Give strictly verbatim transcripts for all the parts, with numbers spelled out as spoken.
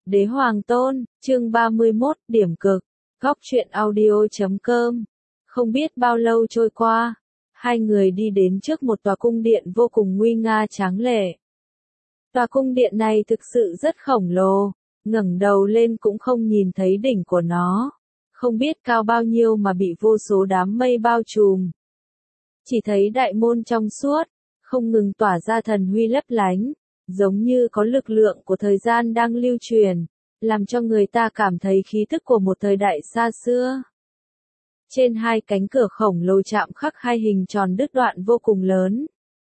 Đế Hoàng Tôn, chương ba mươi mốt, điểm cực, góc truyện audio chấm com. Không biết bao lâu trôi qua, hai người đi đến trước một tòa cung điện vô cùng nguy nga tráng lệ. Tòa cung điện này thực sự rất khổng lồ, ngẩng đầu lên cũng không nhìn thấy đỉnh của nó, không biết cao bao nhiêu mà bị vô số đám mây bao trùm. Chỉ thấy đại môn trong suốt, không ngừng tỏa ra thần huy lấp lánh, giống như có lực lượng của thời gian đang lưu truyền, làm cho người ta cảm thấy khí tức của một thời đại xa xưa. Trên hai cánh cửa khổng lồ chạm khắc hai hình tròn đứt đoạn vô cùng lớn,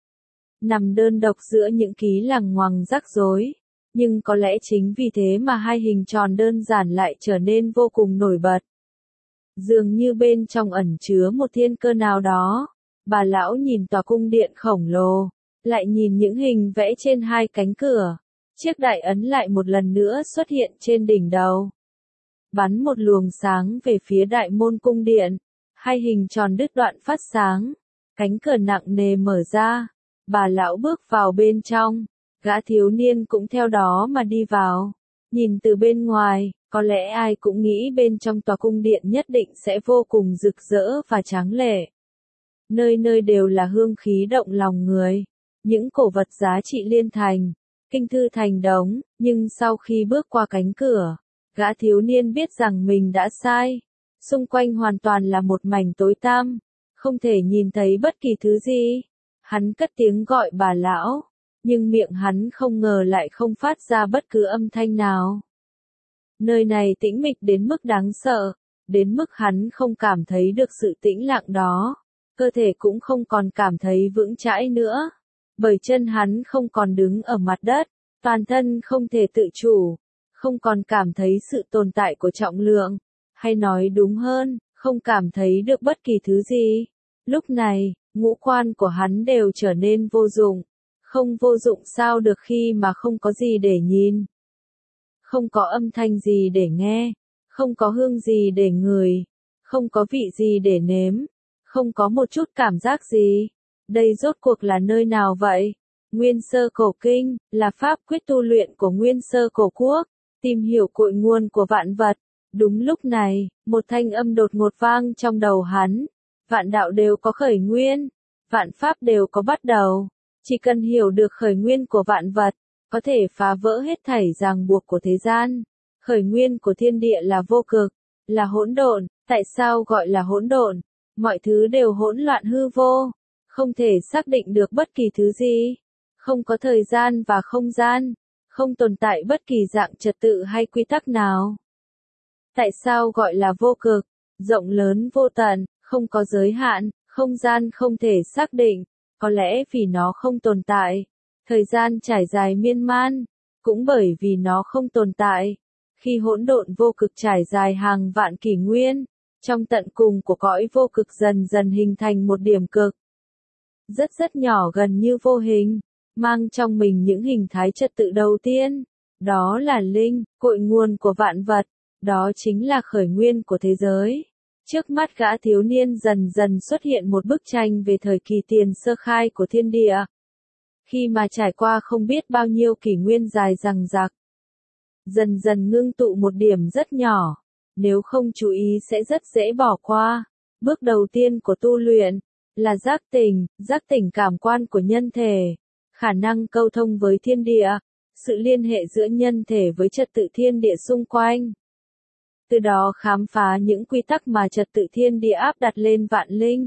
nằm đơn độc giữa những ký lằng ngoằng rắc rối, nhưng có lẽ chính vì thế mà hai hình tròn đơn giản lại trở nên vô cùng nổi bật. Dường như bên trong ẩn chứa một thiên cơ nào đó. Bà lão nhìn tòa cung điện khổng lồ, lại nhìn những hình vẽ trên hai cánh cửa. Chiếc đại ấn lại một lần nữa xuất hiện trên đỉnh đầu, bắn một luồng sáng về phía đại môn cung điện. Hai hình tròn đứt đoạn phát sáng, cánh cửa nặng nề mở ra. Bà lão bước vào bên trong, gã thiếu niên cũng theo đó mà đi vào. Nhìn từ bên ngoài, có lẽ ai cũng nghĩ bên trong tòa cung điện nhất định sẽ vô cùng rực rỡ và tráng lệ. Nơi nơi đều là hương khí động lòng người, những cổ vật giá trị liên thành, kinh thư thành đống, nhưng sau khi bước qua cánh cửa, gã thiếu niên biết rằng mình đã sai. Xung quanh hoàn toàn là một mảnh tối tăm, không thể nhìn thấy bất kỳ thứ gì. Hắn cất tiếng gọi bà lão, nhưng miệng hắn không ngờ lại không phát ra bất cứ âm thanh nào. Nơi này tĩnh mịch đến mức đáng sợ, đến mức hắn không cảm thấy được sự tĩnh lặng đó. Cơ thể cũng không còn cảm thấy vững chãi nữa, bởi chân hắn không còn đứng ở mặt đất, toàn thân không thể tự chủ, không còn cảm thấy sự tồn tại của trọng lượng, hay nói đúng hơn, không cảm thấy được bất kỳ thứ gì. Lúc này, ngũ quan của hắn đều trở nên vô dụng, không vô dụng sao được khi mà không có gì để nhìn, không có âm thanh gì để nghe, không có hương gì để ngửi, không có vị gì để nếm. Không có một chút cảm giác gì. Đây rốt cuộc là nơi nào vậy? Nguyên sơ cổ kinh, là pháp quyết tu luyện của nguyên sơ cổ quốc, tìm hiểu cội nguồn của vạn vật. Đúng lúc này, một thanh âm đột ngột vang trong đầu hắn. Vạn đạo đều có khởi nguyên, vạn pháp đều có bắt đầu. Chỉ cần hiểu được khởi nguyên của vạn vật, có thể phá vỡ hết thảy ràng buộc của thế gian. Khởi nguyên của thiên địa là vô cực, là hỗn độn. Tại sao gọi là hỗn độn? Mọi thứ đều hỗn loạn hư vô, không thể xác định được bất kỳ thứ gì, không có thời gian và không gian, không tồn tại bất kỳ dạng trật tự hay quy tắc nào. Tại sao gọi là vô cực, rộng lớn vô tận, không có giới hạn, không gian không thể xác định, có lẽ vì nó không tồn tại, thời gian trải dài miên man, cũng bởi vì nó không tồn tại, khi hỗn độn vô cực trải dài hàng vạn kỷ nguyên. Trong tận cùng của cõi vô cực dần dần hình thành một điểm cực. Rất rất nhỏ gần như vô hình, mang trong mình những hình thái trật tự đầu tiên. Đó là linh, cội nguồn của vạn vật, đó chính là khởi nguyên của thế giới. Trước mắt gã thiếu niên dần dần xuất hiện một bức tranh về thời kỳ tiền sơ khai của thiên địa. Khi mà trải qua không biết bao nhiêu kỷ nguyên dài dằng dặc, dần dần ngưng tụ một điểm rất nhỏ. Nếu không chú ý sẽ rất dễ bỏ qua. Bước đầu tiên của tu luyện là giác tỉnh, giác tỉnh cảm quan của nhân thể, khả năng câu thông với thiên địa, sự liên hệ giữa nhân thể với trật tự thiên địa xung quanh. Từ đó khám phá những quy tắc mà trật tự thiên địa áp đặt lên vạn linh,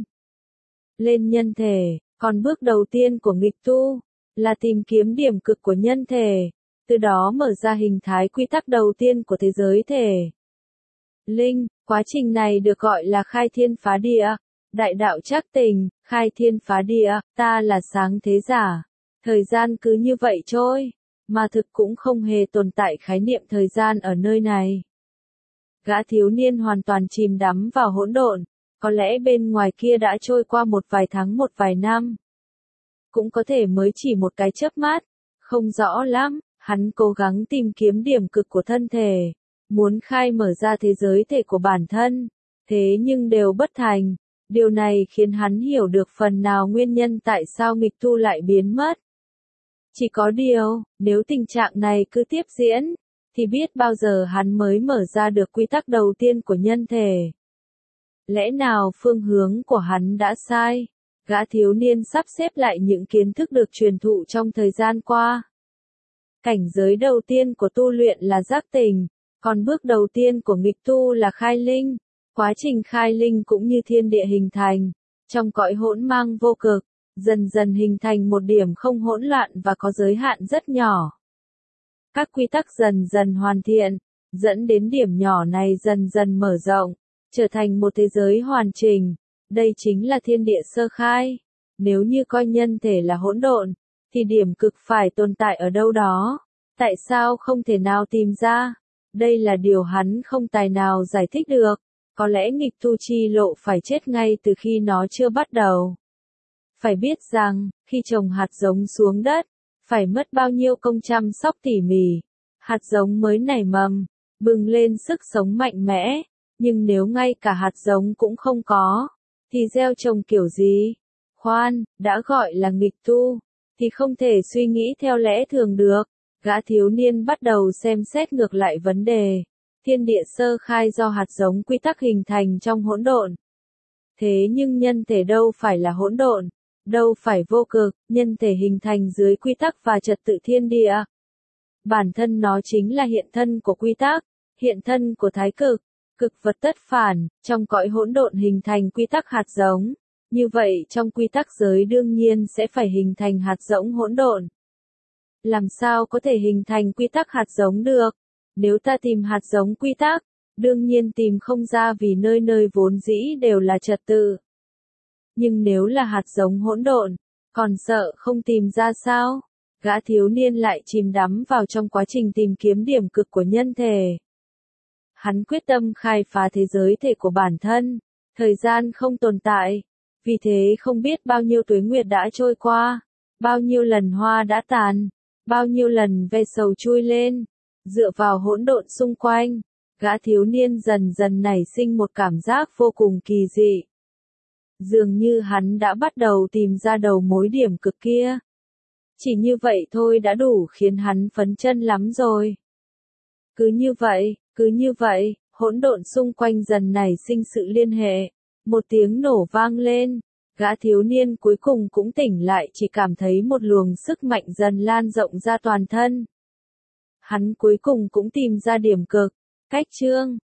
lên nhân thể. Còn bước đầu tiên của nghịch tu là tìm kiếm điểm cực của nhân thể, từ đó mở ra hình thái quy tắc đầu tiên của thế giới thể. Linh, quá trình này được gọi là khai thiên phá địa, đại đạo trắc tình, khai thiên phá địa, ta là sáng thế giả. Thời gian cứ như vậy trôi, mà thực cũng không hề tồn tại khái niệm thời gian ở nơi này. Gã thiếu niên hoàn toàn chìm đắm vào hỗn độn, có lẽ bên ngoài kia đã trôi qua một vài tháng một vài năm. Cũng có thể mới chỉ một cái chớp mắt, không rõ lắm, hắn cố gắng tìm kiếm điểm cực của thân thể. Muốn khai mở ra thế giới thể của bản thân, thế nhưng đều bất thành. Điều này khiến hắn hiểu được phần nào nguyên nhân tại sao nghịch tu lại biến mất. Chỉ có điều, nếu tình trạng này cứ tiếp diễn, thì biết bao giờ hắn mới mở ra được quy tắc đầu tiên của nhân thể. Lẽ nào phương hướng của hắn đã sai? Gã thiếu niên sắp xếp lại những kiến thức được truyền thụ trong thời gian qua. Cảnh giới đầu tiên của tu luyện là giác tình, còn bước đầu tiên của nghịch tu là khai linh. Quá trình khai linh cũng như thiên địa hình thành, trong cõi hỗn mang vô cực, dần dần hình thành một điểm không hỗn loạn và có giới hạn rất nhỏ. Các quy tắc dần dần hoàn thiện, dẫn đến điểm nhỏ này dần dần mở rộng, trở thành một thế giới hoàn chỉnh. Đây chính là thiên địa sơ khai. Nếu như coi nhân thể là hỗn độn, thì điểm cực phải tồn tại ở đâu đó. Tại sao không thể nào tìm ra? Đây là điều hắn không tài nào giải thích được. Có lẽ nghịch tu chi lộ phải chết ngay từ khi nó chưa bắt đầu. Phải biết rằng, khi trồng hạt giống xuống đất, phải mất bao nhiêu công chăm sóc tỉ mỉ. Hạt giống mới nảy mầm, bừng lên sức sống mạnh mẽ. Nhưng nếu ngay cả hạt giống cũng không có, thì gieo trồng kiểu gì? Khoan, đã gọi là nghịch tu, thì không thể suy nghĩ theo lẽ thường được. Gã thiếu niên bắt đầu xem xét ngược lại vấn đề. Thiên địa sơ khai do hạt giống quy tắc hình thành trong hỗn độn. Thế nhưng nhân thể đâu phải là hỗn độn, đâu phải vô cực, nhân thể hình thành dưới quy tắc và trật tự thiên địa. Bản thân nó chính là hiện thân của quy tắc, hiện thân của thái cực, cực vật tất phản, trong cõi hỗn độn hình thành quy tắc hạt giống. Như vậy trong quy tắc giới đương nhiên sẽ phải hình thành hạt giống hỗn độn. Làm sao có thể hình thành quy tắc hạt giống được? Nếu ta tìm hạt giống quy tắc, đương nhiên tìm không ra vì nơi nơi vốn dĩ đều là trật tự. Nhưng nếu là hạt giống hỗn độn, còn sợ không tìm ra sao? Gã thiếu niên lại chìm đắm vào trong quá trình tìm kiếm điểm cực của nhân thể. Hắn quyết tâm khai phá thế giới thể của bản thân. Thời gian không tồn tại. Vì thế không biết bao nhiêu tuế nguyệt đã trôi qua. Bao nhiêu lần hoa đã tàn. Bao nhiêu lần ve sầu chui lên. Dựa vào hỗn độn xung quanh, gã thiếu niên dần dần nảy sinh một cảm giác vô cùng kỳ dị. Dường như hắn đã bắt đầu tìm ra đầu mối điểm cực kia. Chỉ như vậy thôi đã đủ khiến hắn phấn chân lắm rồi. Cứ như vậy, cứ như vậy, hỗn độn xung quanh dần nảy sinh sự liên hệ. Một tiếng nổ vang lên, gã thiếu niên cuối cùng cũng tỉnh lại, chỉ cảm thấy một luồng sức mạnh dần lan rộng ra toàn thân. Hắn cuối cùng cũng tìm ra điểm cực. Cách chương